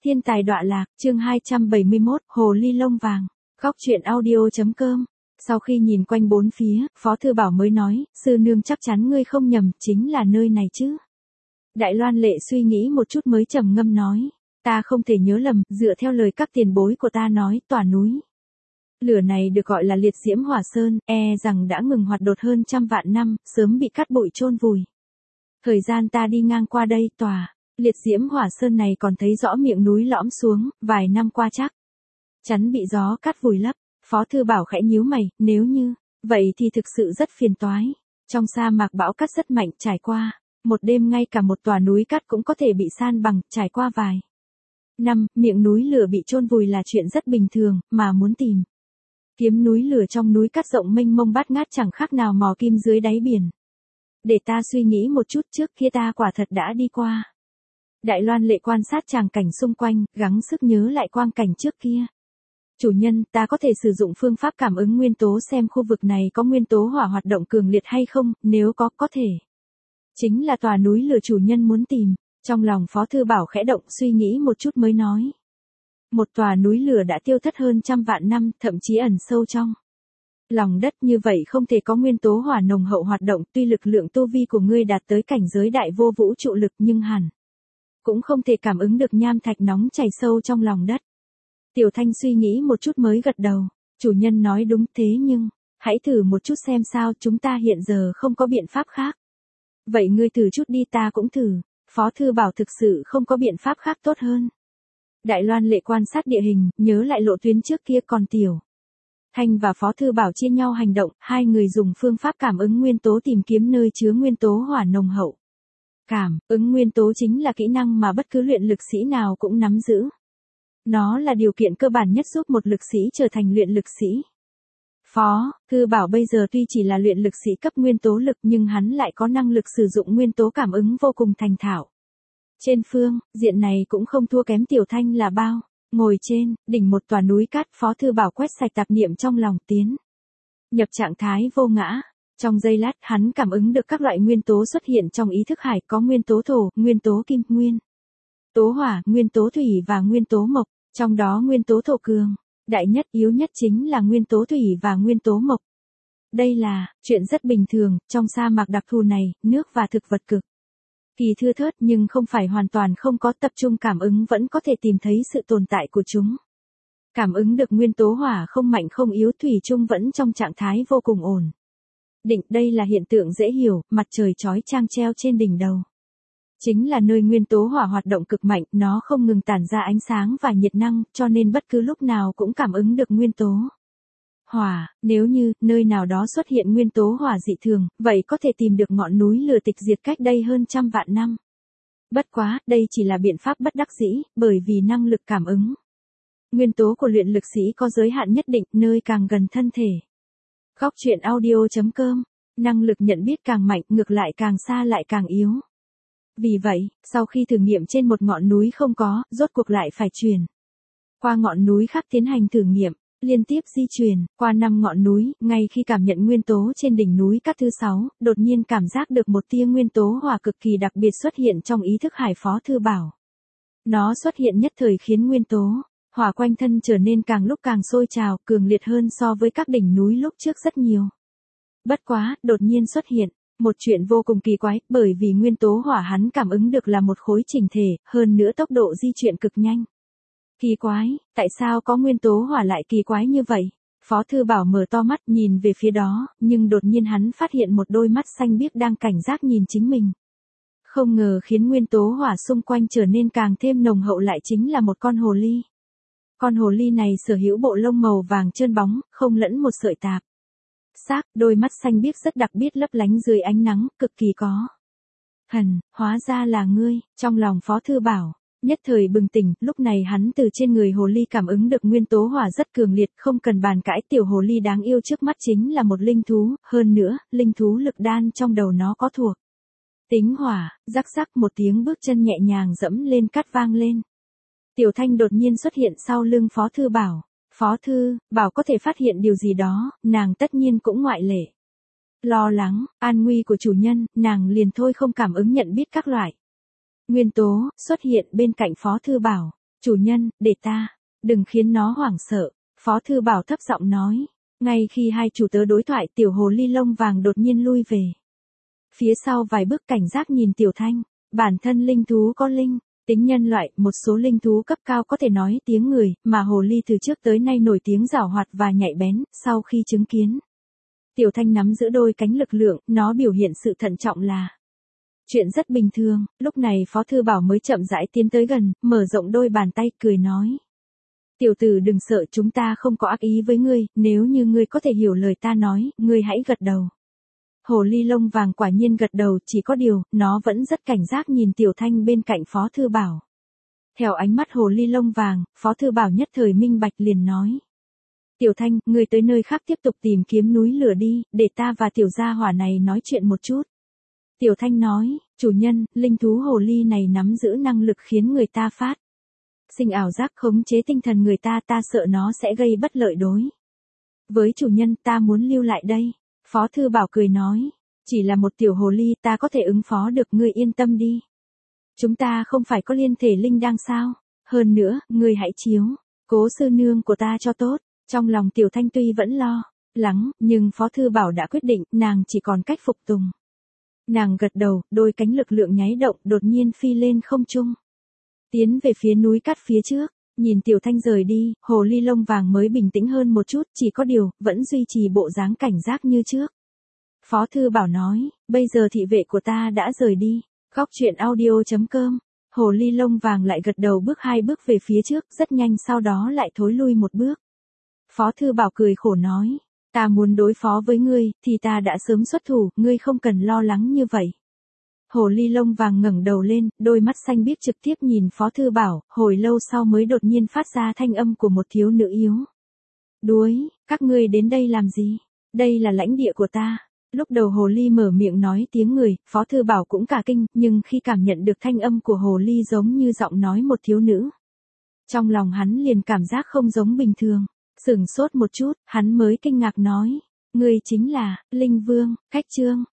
Thiên tài đọa lạc, chương 271, Hồ ly lông vàng. Góc truyện audio.com. Sau khi nhìn quanh bốn phía, Phó Thư Bảo mới nói, sư nương chắc chắn ngươi không nhầm, chính là nơi này chứ. Đại Loan Lệ suy nghĩ một chút mới trầm ngâm nói, ta không thể nhớ lầm, dựa theo lời các tiền bối của ta nói, tòa núi lửa này được gọi là liệt diễm hỏa sơn, rằng đã ngừng hoạt đột hơn trăm vạn năm, sớm bị cát bụi chôn vùi. Thời gian ta đi ngang qua đây, tòa liệt diễm hỏa sơn này còn thấy rõ miệng núi lõm xuống, vài năm qua chắc chắn bị gió cát vùi lấp. Phó Thư Bảo khẽ nhíu mày, nếu như vậy thì thực sự rất phiền toái. Trong sa mạc bão cát rất mạnh, trải qua một đêm ngay cả một tòa núi cát cũng có thể bị san bằng, trải qua vài năm, miệng núi lửa bị chôn vùi là chuyện rất bình thường, mà muốn tìm kiếm núi lửa trong núi cát rộng mênh mông bát ngát chẳng khác nào mò kim dưới đáy biển. Để ta suy nghĩ một chút, trước kia ta quả thật đã đi qua. Đại Loan Lệ quan sát tràng cảnh xung quanh, gắng sức nhớ lại quang cảnh trước kia. Chủ nhân, ta có thể sử dụng phương pháp cảm ứng nguyên tố xem khu vực này có nguyên tố hỏa hoạt động cường liệt hay không, nếu có thể. Chính là tòa núi lửa chủ nhân muốn tìm. Trong lòng Phó Thư Bảo khẽ động, suy nghĩ một chút mới nói. Một tòa núi lửa đã tiêu thất hơn trăm vạn năm, thậm chí ẩn sâu trong lòng đất, như vậy không thể có nguyên tố hỏa nồng hậu hoạt động. Tuy lực lượng tu vi của ngươi đạt tới cảnh giới đại vô vũ trụ lực nhưng hẳn cũng không thể cảm ứng được nham thạch nóng chảy sâu trong lòng đất. Tiểu Thanh suy nghĩ một chút mới gật đầu. Chủ nhân nói đúng, thế nhưng hãy thử một chút xem sao, chúng ta hiện giờ không có biện pháp khác. Vậy ngươi thử chút đi, ta cũng thử. Phó Thư Bảo thực sự không có biện pháp khác tốt hơn. Đại Loan Lệ quan sát địa hình, nhớ lại lộ tuyến trước kia, còn Tiểu Thanh và Phó Thư Bảo chia nhau hành động, hai người dùng phương pháp cảm ứng nguyên tố tìm kiếm nơi chứa nguyên tố hỏa nồng hậu. Cảm ứng nguyên tố chính là kỹ năng mà bất cứ luyện lực sĩ nào cũng nắm giữ. Nó là điều kiện cơ bản nhất giúp một lực sĩ trở thành luyện lực sĩ. Phó Thư Bảo bây giờ tuy chỉ là luyện lực sĩ cấp nguyên tố lực nhưng hắn lại có năng lực sử dụng nguyên tố cảm ứng vô cùng thành thạo. Trên phương diện này cũng không thua kém Tiểu Thanh là bao. Ngồi trên đỉnh một tòa núi cát, Phó Thư Bảo quét sạch tạp niệm trong lòng, tiến nhập trạng thái vô ngã. Trong giây lát, hắn cảm ứng được các loại nguyên tố xuất hiện trong ý thức hải, có nguyên tố thổ, nguyên tố kim, nguyên tố hỏa, nguyên tố thủy và nguyên tố mộc. Trong đó nguyên tố thổ cường đại nhất, yếu nhất chính là nguyên tố thủy và nguyên tố mộc. Đây là chuyện rất bình thường, trong sa mạc đặc thù này, nước và thực vật cực kỳ thưa thớt nhưng không phải hoàn toàn không có, tập trung cảm ứng vẫn có thể tìm thấy sự tồn tại của chúng. Cảm ứng được nguyên tố hỏa không mạnh không yếu, thủy chung vẫn trong trạng thái vô cùng ổn định. Đây là hiện tượng dễ hiểu, mặt trời chói chang treo trên đỉnh đầu chính là nơi nguyên tố hỏa hoạt động cực mạnh, nó không ngừng tản ra ánh sáng và nhiệt năng, cho nên bất cứ lúc nào cũng cảm ứng được nguyên tố hỏa. Nếu như nơi nào đó xuất hiện nguyên tố hỏa dị thường, vậy có thể tìm được ngọn núi lửa tịch diệt cách đây hơn trăm vạn năm. Bất quá, đây chỉ là biện pháp bất đắc dĩ, bởi vì năng lực cảm ứng nguyên tố của luyện lực sĩ có giới hạn nhất định, nơi càng gần thân thể. Góc truyện audio.com. Năng lực nhận biết càng mạnh, ngược lại càng xa lại càng yếu. Vì vậy, sau khi thử nghiệm trên một ngọn núi không có, rốt cuộc lại phải chuyển qua ngọn núi khác tiến hành thử nghiệm, liên tiếp di chuyển qua 5 ngọn núi. Ngay khi cảm nhận nguyên tố trên đỉnh núi cát thứ 6, đột nhiên cảm giác được một tia nguyên tố hỏa cực kỳ đặc biệt xuất hiện trong ý thức hải Phó Thư Bảo. Nó xuất hiện nhất thời khiến nguyên tố hỏa quanh thân trở nên càng lúc càng sôi trào, cường liệt hơn so với các đỉnh núi lúc trước rất nhiều. Bất quá, đột nhiên xuất hiện một chuyện vô cùng kỳ quái, bởi vì nguyên tố hỏa hắn cảm ứng được là một khối chỉnh thể, hơn nữa tốc độ di chuyển cực nhanh. Kỳ quái, tại sao có nguyên tố hỏa lại kỳ quái như vậy? Phó Thư Bảo mở to mắt nhìn về phía đó, nhưng đột nhiên hắn phát hiện một đôi mắt xanh biếc đang cảnh giác nhìn chính mình. Không ngờ khiến nguyên tố hỏa xung quanh trở nên càng thêm nồng hậu lại chính là một con hồ ly. Con hồ ly này sở hữu bộ lông màu vàng trơn bóng, không lẫn một sợi tạp xác, đôi mắt xanh biếc rất đặc biệt lấp lánh dưới ánh nắng, cực kỳ có thần. Hóa ra là ngươi. Trong lòng Phó Thư Bảo nhất thời bừng tỉnh, lúc này hắn từ trên người hồ ly cảm ứng được nguyên tố hỏa rất cường liệt, không cần bàn cãi, tiểu hồ ly đáng yêu trước mắt chính là một linh thú, hơn nữa, linh thú lực đan trong đầu nó có thuộc tính hỏa. Rắc rắc một tiếng bước chân nhẹ nhàng dẫm lên cát vang lên. Tiểu Thanh đột nhiên xuất hiện sau lưng Phó Thư Bảo. Phó Thư Bảo có thể phát hiện điều gì đó, nàng tất nhiên cũng ngoại lệ. Lo lắng an nguy của chủ nhân, nàng liền thôi không cảm ứng nhận biết các loại nguyên tố xuất hiện bên cạnh Phó Thư Bảo. Chủ nhân, để ta, đừng khiến nó hoảng sợ, Phó Thư Bảo thấp giọng nói. Ngay khi hai chủ tớ đối thoại, tiểu hồ ly lông vàng đột nhiên lui về. Phía sau vài bước cảnh giác nhìn Tiểu Thanh, bản thân linh thú có linh, tính nhân loại, một số linh thú cấp cao có thể nói tiếng người, mà hồ ly từ trước tới nay nổi tiếng giảo hoạt và nhạy bén, sau khi chứng kiến. Tiểu Thanh nắm giữ đôi cánh lực lượng, nó biểu hiện sự thận trọng là chuyện rất bình thường. Lúc này Phó Thư Bảo mới chậm rãi tiến tới gần, mở rộng đôi bàn tay, cười nói. Tiểu tử đừng sợ, chúng ta không có ác ý với ngươi, nếu như ngươi có thể hiểu lời ta nói, ngươi hãy gật đầu. Hồ ly lông vàng quả nhiên gật đầu, chỉ có điều, nó vẫn rất cảnh giác nhìn Tiểu Thanh bên cạnh Phó Thư Bảo. Theo ánh mắt hồ ly lông vàng, Phó Thư Bảo nhất thời minh bạch liền nói. Tiểu Thanh, ngươi tới nơi khác tiếp tục tìm kiếm núi lửa đi, để ta và tiểu gia hỏa này nói chuyện một chút. Tiểu Thanh nói, chủ nhân, linh thú hồ ly này nắm giữ năng lực khiến người ta phát sinh ảo giác, khống chế tinh thần người ta, ta sợ nó sẽ gây bất lợi đối với chủ nhân, ta muốn lưu lại đây. Phó Thư Bảo cười nói, chỉ là một tiểu hồ ly, ta có thể ứng phó được, ngươi yên tâm đi. Chúng ta không phải có liên thể linh đang sao? Hơn nữa, ngươi hãy chiếu cố sư nương của ta cho tốt. Trong lòng Tiểu Thanh tuy vẫn lo lắng, nhưng Phó Thư Bảo đã quyết định, nàng chỉ còn cách phục tùng. Nàng gật đầu, đôi cánh lực lượng nháy động, đột nhiên phi lên không trung. Tiến về phía núi cát phía trước, nhìn Tiểu Thanh rời đi, hồ ly lông vàng mới bình tĩnh hơn một chút, chỉ có điều, vẫn duy trì bộ dáng cảnh giác như trước. Phó Thư Bảo nói, bây giờ thị vệ của ta đã rời đi. Góc truyện audio.com. Hồ ly lông vàng lại gật đầu, bước 2 bước về phía trước, rất nhanh sau đó lại thối lui 1 bước. Phó Thư Bảo cười khổ nói, ta muốn đối phó với ngươi, thì ta đã sớm xuất thủ, ngươi không cần lo lắng như vậy. Hồ ly lông vàng ngẩng đầu lên, đôi mắt xanh biếc trực tiếp nhìn Phó Thư Bảo, hồi lâu sau mới đột nhiên phát ra thanh âm của một thiếu nữ yếu đuối, các ngươi đến đây làm gì? Đây là lãnh địa của ta. Lúc đầu hồ ly mở miệng nói tiếng người, Phó Thư Bảo cũng cả kinh, nhưng khi cảm nhận được thanh âm của hồ ly giống như giọng nói một thiếu nữ, trong lòng hắn liền cảm giác không giống bình thường. Sửng sốt một chút, hắn mới kinh ngạc nói, ngươi chính là Linh Vương, Cách Trương.